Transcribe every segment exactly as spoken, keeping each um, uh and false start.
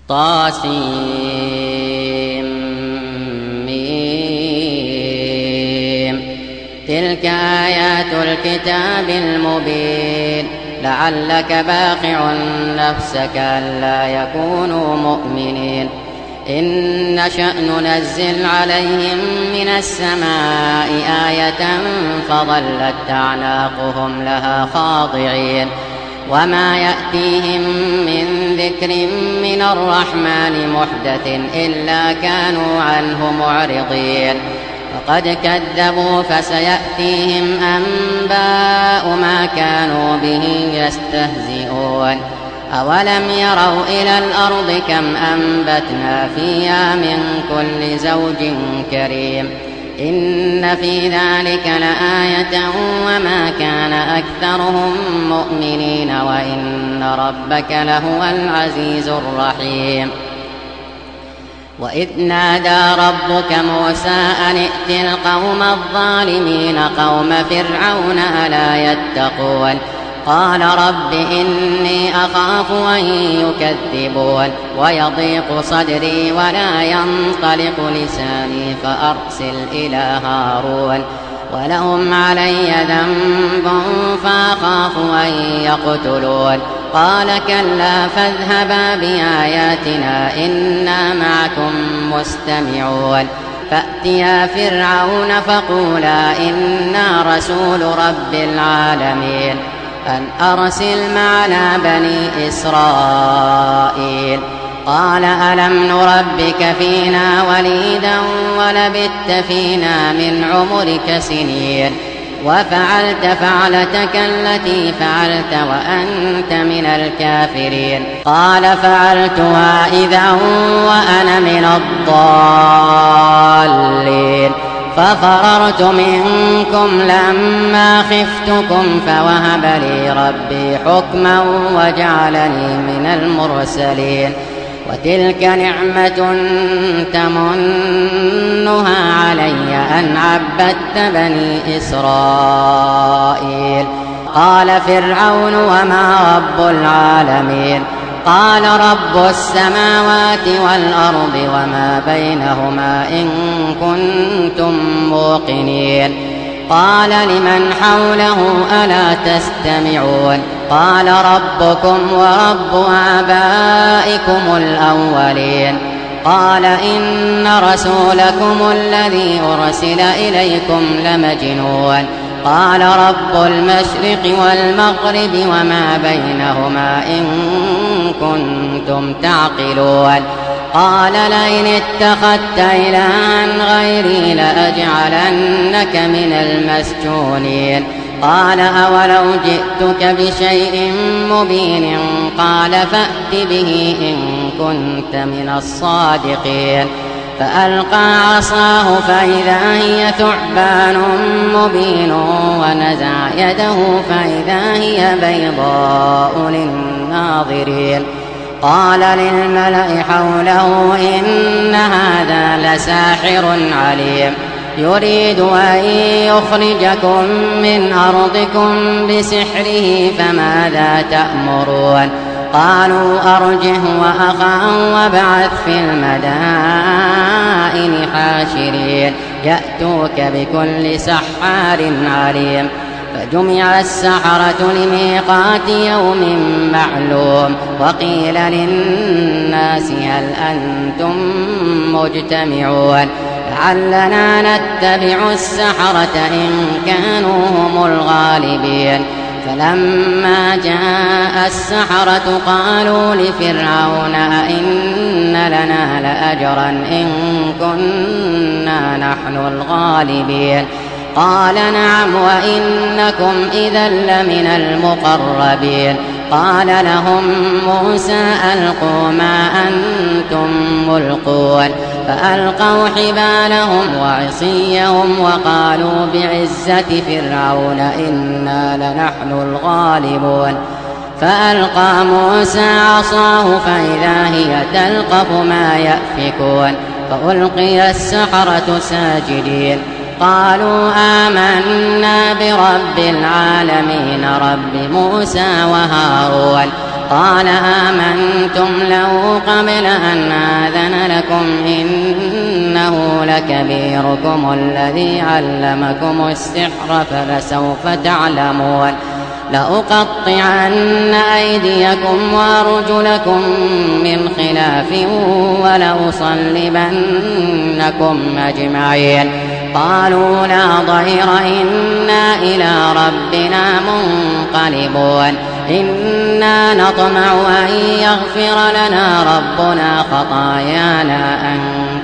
طاسيم. تلك آيات الكتاب المبين. لعلك باخع نفسك ألا يكونوا مؤمنين. إن نشأ ننزل عليهم من السماء آية فظلت أعناقهم لها خاضعين. وما يأتيهم من ذكر من الرحمن محدث إلا كانوا عنه معرضين. فقد كذبوا فسيأتيهم أنباء ما كانوا به يستهزئون. أولم يروا إلى الأرض كم أنبتنا فيها من كل زوج كريم. إن في ذلك لآية وما كان أكثرهم مؤمنين وإن ربك لهو العزيز الرحيم. وإذ نادى ربك موسى أن ائت القوم الظالمين قوم فرعون ألا يتقون. قال رب إني أخاف أن يكذبون ويضيق صدري ولا ينطلق لساني فأرسل إلى هارون ولهم علي ذنب فأخاف أن يقتلون. قال كلا فاذهبا بآياتنا إنا معكم مستمعون. فأتيا فرعون فقولا إنا رسول رب العالمين أن أرسل معنا بني إسرائيل. قال ألم نربك فينا وليدا ولبثت فينا من عمرك سنين وفعلت فعلتك التي فعلت وأنت من الكافرين. قال فعلتها إذا وأنا من الضالين. ففررت منكم لما خفتكم فوهب لي ربي حكما وجعلني من المرسلين. وتلك نعمة تمنها علي أن عبدت بني إسرائيل. قال فرعون وما رب العالمين. قال رب السماوات والأرض وما بينهما إن كنتم موقنين. قال لمن حوله ألا تستمعون. قال ربكم ورب آبائكم الأولين. قال إن رسولكم الذي أرسل إليكم لمجنون. قال رب المشرق والمغرب وما بينهما إن كنتم تعقلون. قال لئن اتخذت إلها غيري لأجعلنك من المسجونين. قال أولو جئتك بشيء مبين. قال فأت به إن كنت من الصادقين. فألقى عصاه فإذا هي ثعبان مبين ونزع يده فإذا هي بيضاء للناظرين. قال للملأ حوله إن هذا لساحر عليم يريد أن يخرجكم من أرضكم بسحره فماذا تأمرون. قالوا أرجه وأخاه وابعث في المدائن حاشرين يأتوك بكل سحار عليم. فجمع السحرة لميقات يوم معلوم. وقيل للناس هل أنتم مجتمعون لعلنا نتبع السحرة إن كانوا هم الغالبين. فلما جاء السحرة قالوا لفرعون أئن لنا لأجرا إن كنا نحن الغالبين. قال نعم وإنكم إذا لمن المقربين. قال لهم موسى ألقوا ما أنتم ملقون. فألقوا حبالهم وعصيهم وقالوا بعزة فرعون إنا لنحن الغالبون. فألقى موسى عصاه فإذا هي تلقف ما يأفكون. فألقي السحرة ساجدين قالوا آمنا برب العالمين رب موسى وهارون. قال آمنتم له قبل أن آذن لكم إنه لكبيركم الذي علمكم السحر فلسوف تعلمون لأقطعن أيديكم وأرجلكم من خلاف ولأصلبنكم أجمعين قالوا لا ضير إنا إلى ربنا منقلبون إنا نطمع أن يغفر لنا ربنا خطايانا أن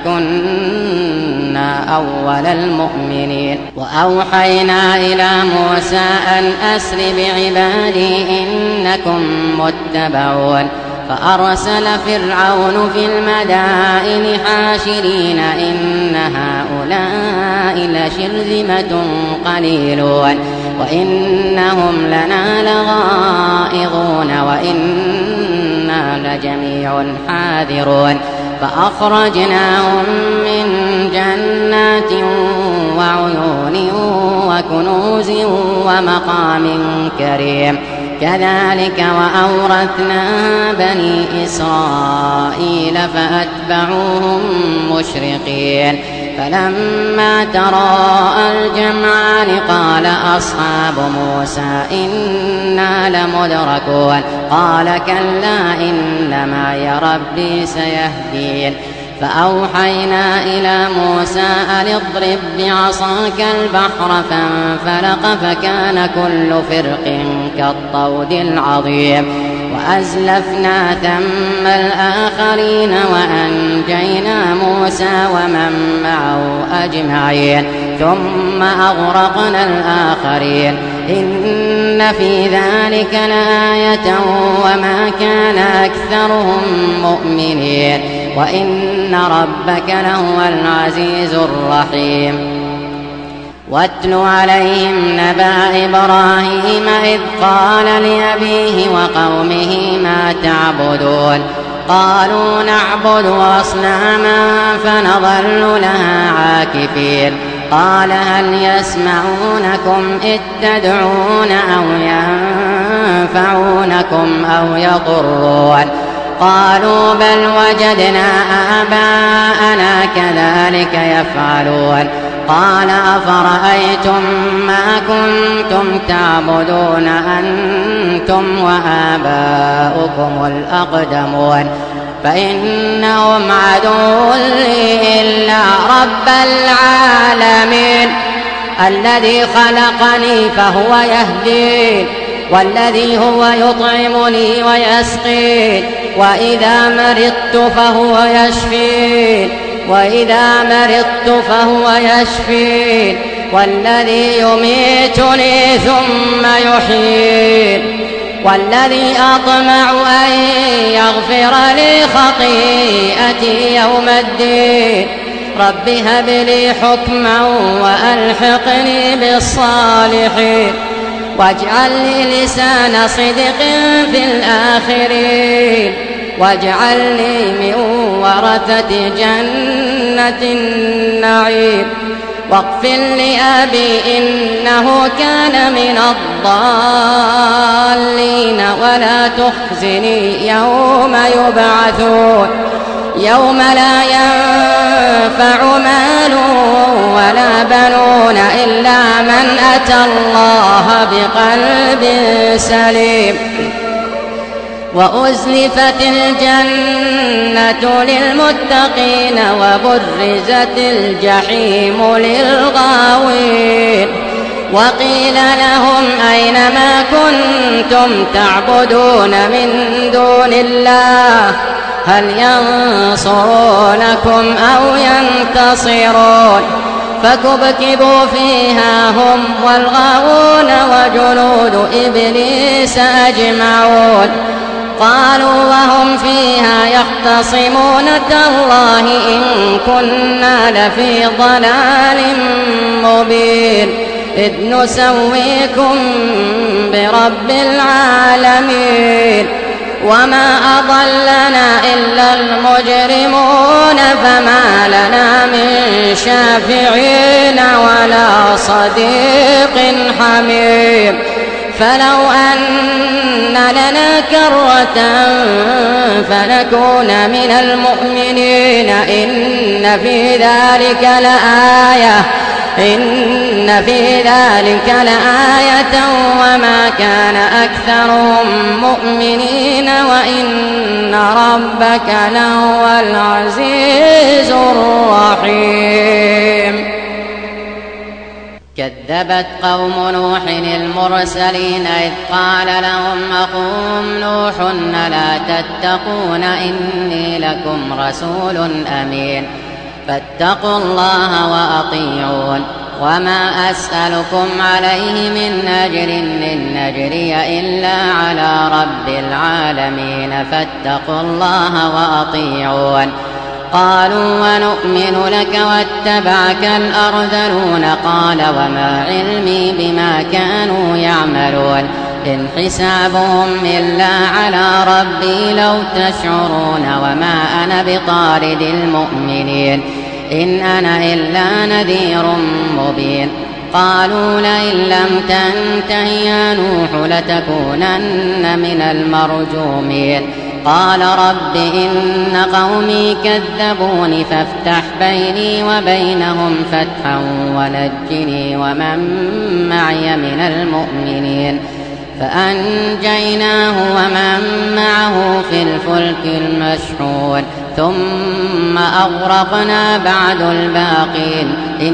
كنا أول المؤمنين وأوحينا إلى موسى أن أسر بعبادي إنكم متبعون فأرسل فرعون في المدائن حاشرين إن هؤلاء لشرذمة قليلون وإنهم لنا لغائظون وإنا لجميع حاذرون فأخرجناهم من جنات وعيون وكنوز ومقام كريم كذلك وأورثنا بني إسرائيل فأتبعوهم مشرقين فلما تراءى الجمعان قال أصحاب موسى إنا لمدركون قال كلا إن معي ربي سيهدين فأوحينا إلى موسى أن اضرب بعصاك البحر فانفلق فكان كل فرق كالطود العظيم وأزلفنا ثم الآخرين وأنجينا موسى ومن معه أجمعين ثم أغرقنا الآخرين إن في ذلك لآية وما كان أكثرهم مؤمنين وإن ربك لهو العزيز الرحيم واتل عليهم نبأ إبراهيم إذ قال لأبيه وقومه ما تعبدون قالوا نعبد أصناما فنظل لها عاكفين قال هل يسمعونكم إذ تدعون أو ينفعونكم أو يضرون قالوا بل وجدنا آباءنا كذلك يفعلون قال أفرأيتم ما كنتم تعبدون أنتم وآباؤكم الأقدمون فإنهم عدو لي إلا رب العالمين الذي خلقني فهو يهدين والذي هو يطعمني ويسقين وإذا مرضت فهو يشفين وإذا مرضت فهو يشفين والذي يميتني ثم يحيين والذي أطمع أن يغفر لي خطيئتي يوم الدين رب هب لي حكما وألحقني بالصالحين واجعل لي لسان صدق في الآخرين واجعلني من ورثة جنة النعيم واغفر لأبي إنه كان من الضالين ولا تخزني يوم يبعثون يوم لا ينفع مال ولا بنون إلا من أتى الله بقلب سليم وأزلفت الجنة للمتقين وبرزت الجحيم للغاوين وقيل لهم أين ما كنتم تعبدون من دون الله هل ينصرونكم أو ينتصرون فكبكبوا فيها هم والغاوون وجنود إبليس أجمعون قالوا وهم فيها يختصمون تالله إن كنا لفي ضلال مبين إذ نسويكم برب العالمين وما أضلنا إلا المجرمون فما لنا من شافعين ولا صديق حميم فلو أن لنا كرة فنكون من المؤمنين إن في ذلك لآية إن في ذلك لآية وما كان أكثرهم مؤمنين وإن ربك لهو العزيز الرحيم. كذبت قوم نوح المرسلين إذ قال لهم أخوهم نوح ألا تتقون إني لكم رسول أمين فاتقوا الله وأطيعون وما أسألكم عليه من أجر إن أجري إلا على رب العالمين فاتقوا الله وأطيعون. قالوا ونؤمن لك واتبعك الأرذلون قال وما علمي بما كانوا يعملون إن حسابهم إلا على ربي لو تشعرون وما أنا بطارد المؤمنين إن أنا إلا نذير مبين. قالوا لئن لم تنته يا نوح لتكونن من المرجومين قال رب إن قومي كذبوني فافتح بيني وبينهم فتحا ونجني ومن معي من المؤمنين فأنجيناه ومن معه في الفلك المشحون ثم أغرقنا بعد الباقين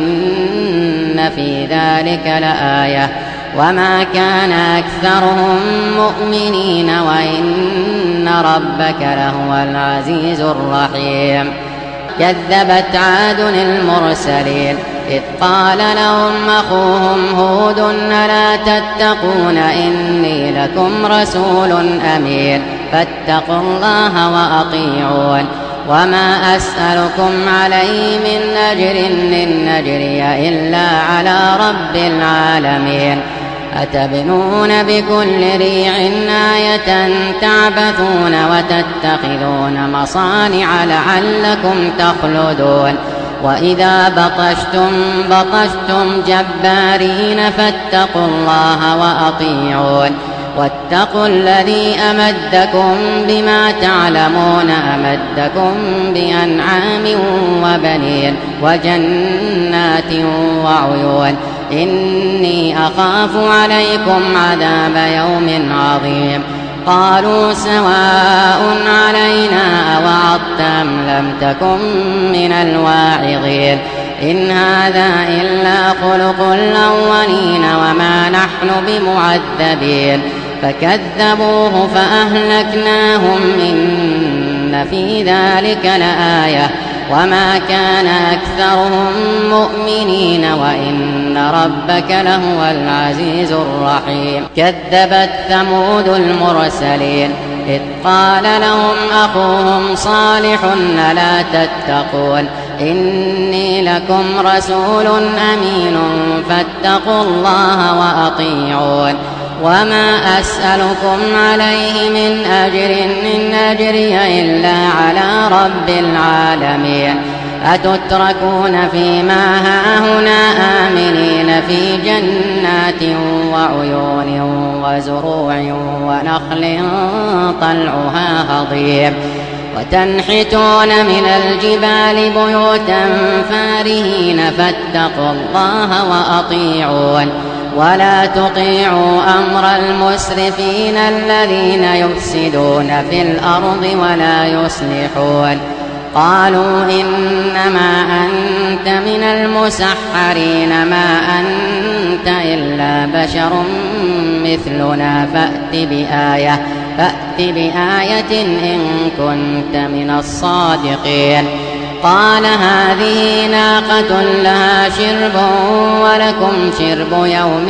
إن في ذلك لآية وما كان أكثرهم مؤمنين وإن ربك لهو العزيز الرحيم. كذبت عاد المرسلين إذ قال لهم أخوهم هود ألا تتقون إني لكم رسول أمين فاتقوا الله وأطيعون وما أسألكم عليه من أجر إن أجري إلا على رب العالمين. أتبنون بكل ريع آية تعبثون وتتخذون مصانع لعلكم تخلدون وإذا بطشتم بطشتم جبارين فاتقوا الله وأطيعون واتقوا الذي أمدكم بما تعلمون أمدكم بأنعام وبنين وجنات وعيون إني أخاف عليكم عذاب يوم عظيم. قالوا سواء علينا أوعظت أم لم تكن من الواعظين إن هذا إلا خلق الأولين وما نحن بمعذبين فكذبوه فأهلكناهم إن في ذلك لآية وما كان أكثرهم مؤمنين وإن ربك لهو العزيز الرحيم. كذبت ثمود المرسلين إذ قال لهم أخوهم صالح ألا تتقون إني لكم رسول أمين فاتقوا الله وأطيعون وما أسألكم عليه من أجر إن أجري إلا على رب العالمين. أتتركون فيما هاهنا آمنين في جنات وعيون وزروع ونخل طلعها هضيم وتنحتون من الجبال بيوتا فارهين فاتقوا الله وأطيعون ولا تطيعوا أمر المسرفين الذين يفسدون في الأرض ولا يصلحون. قالوا إنما أنت من المسحرين ما أنت إلا بشر مثلنا فأت بآية فأت بآية إن كنت من الصادقين. قال هذه ناقة لها شرب ولكم شرب يوم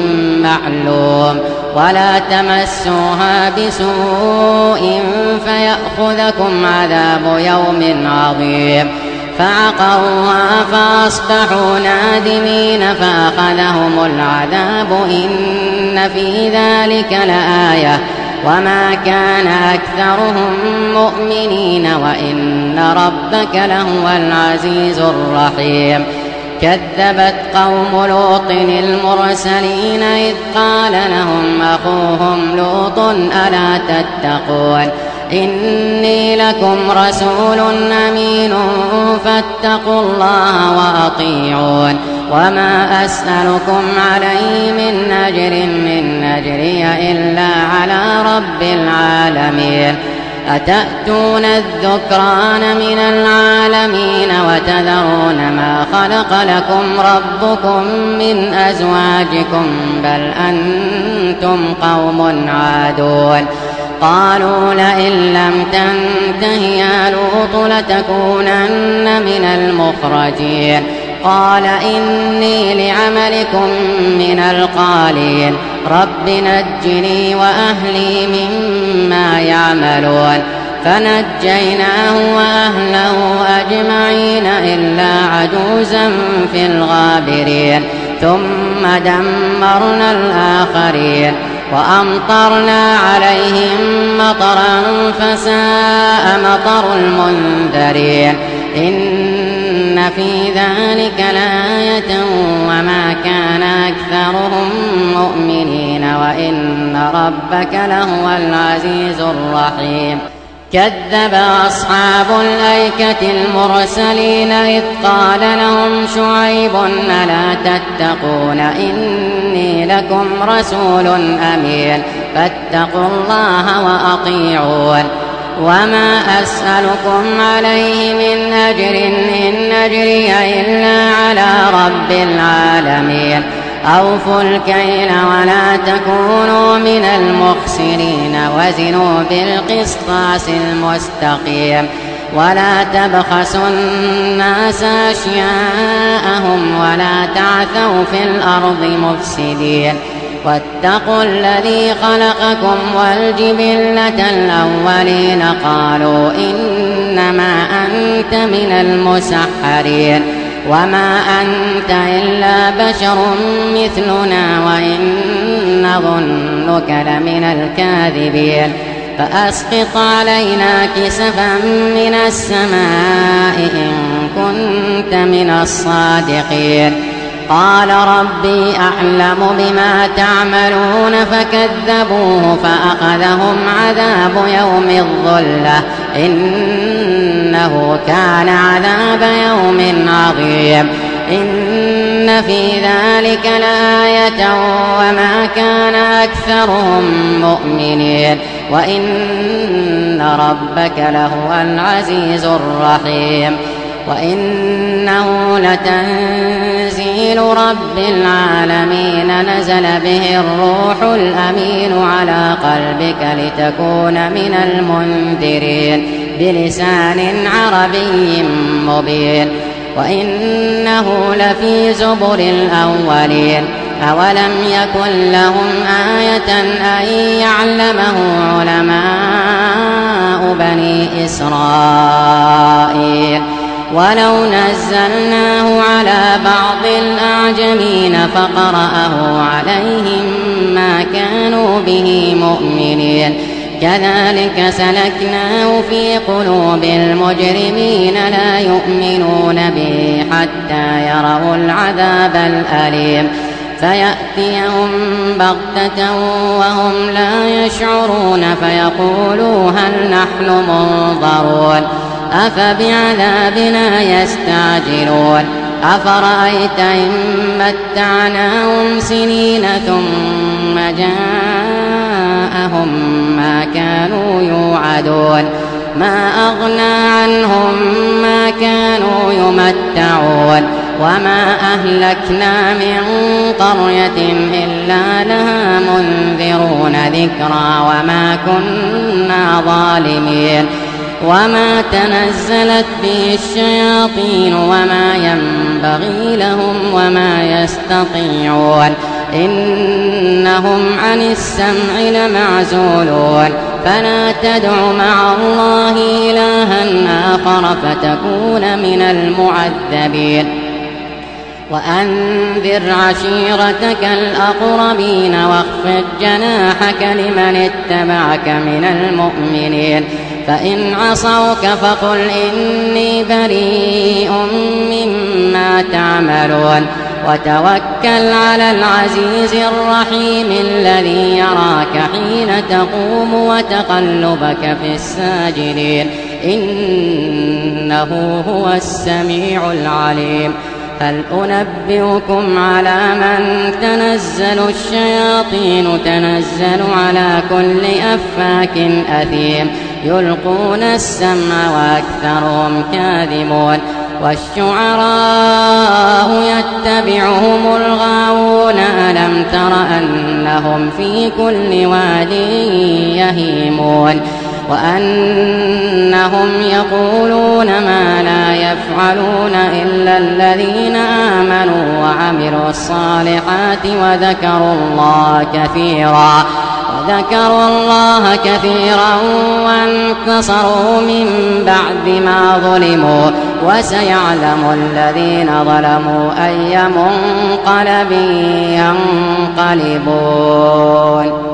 معلوم ولا تمسوها بسوء فيأخذكم عذاب يوم عظيم. فعقروها فأصبحوا نادمين فأخذهم العذاب إن في ذلك لآية وما كان أكثرهم مؤمنين وإن ربك لهو العزيز الرحيم. كذبت قوم لوط المرسلين إذ قال لهم أخوهم لوط ألا تتقون إني لكم رسول أمين فاتقوا الله وأطيعون وما أسألكم عليه من أجر من أجري إلا على رب العالمين أتأتون الذكران من العالمين وتذرون ما خلق لكم ربكم من أزواجكم بل أنتم قوم عادون قالوا لئن لم تنته يا لوط لتكونن من المخرجين قال إني لعملكم من القالين رب نجني وأهلي مما يعملون فنجيناه وأهله أجمعين إلا عجوزا في الغابرين ثم دمرنا الآخرين وأمطرنا عليهم مطرا فساء مطر المنذرين إن في ذلك لآية وما كان أكثرهم مؤمنين وإن ربك لهو العزيز الرحيم كذب أصحاب الأيكة المرسلين إذ قال لهم شعيب ألا تتقون إني لكم رسول أمين فاتقوا الله وأطيعون وما أسألكم عليه من أجر إن أجري إلا على رب العالمين أوفوا الكيل ولا تكونوا من المخسرين وزنوا بالقسطاس المستقيم ولا تبخسوا الناس أشياءهم ولا تعثوا في الأرض مفسدين واتقوا الذي خلقكم والجبلة الأولين قالوا إنما أنت من المسحرين وما أنت إلا بشر مثلنا وإن نظنك لمن الكاذبين فأسقط علينا كسفا من السماء إن كنت من الصادقين قال ربي أعلم بما تعملون فكذبوه فأخذهم عذاب يوم الظلة إنه كان عذاب يوم عظيم إن في ذلك لآية وما كان أكثرهم مؤمنين وإن ربك لهو العزيز الرحيم وإنه لتنزيل رب العالمين نزل به الروح الأمين على قلبك لتكون من المنذرين بلسان عربي مبين وإنه لفي زبر الأولين أولم يكن لهم آية أن يعلمه علماء بني إسرائيل ولو نزلناه على بعض الأعجمين فقرأه عليهم ما كانوا به مؤمنين كذلك سلكناه في قلوب المجرمين لا يؤمنون به حتى يروا العذاب الأليم فيأتيهم بغتة وهم لا يشعرون فيقولوا هل نحن منظرون أفبعذابنا يستعجلون أفرأيت إن متعناهم سنين ثم جاءهم ما كانوا يوعدون ما أغنى عنهم ما كانوا يمتعون وما أهلكنا من قرية إلا لها منذرون ذكرى وما كنا ظالمين وما تنزلت به الشياطين وما ينبغي لهم وما يستطيعون إنهم عن السمع لمعزولون فلا تدع مع الله إلها آخر فتكون من المعذبين وأنذر عشيرتك الأقربين واخفض جناحك لمن اتبعك من المؤمنين فإن عصوك فقل إني بريء مما تعملون وتوكل على العزيز الرحيم الذي يراك حين تقوم وتقلبك في الساجدين إنه هو السميع العليم. هل أنبئكم على من تنزل الشياطين تنزل على كل أفاك أثيم يلقون السمع وأكثرهم كاذبون والشعراء يتبعهم الغاوون ألم تر أنهم في كل واد يهيمون وأنهم يقولون ما لا يفعلون إلا الذين آمنوا وعملوا الصالحات وذكروا الله كثيرا وذكروا الله كثيرا وانتصروا من بعد ما ظلموا وسيعلم الذين ظلموا أي منقلب ينقلبون.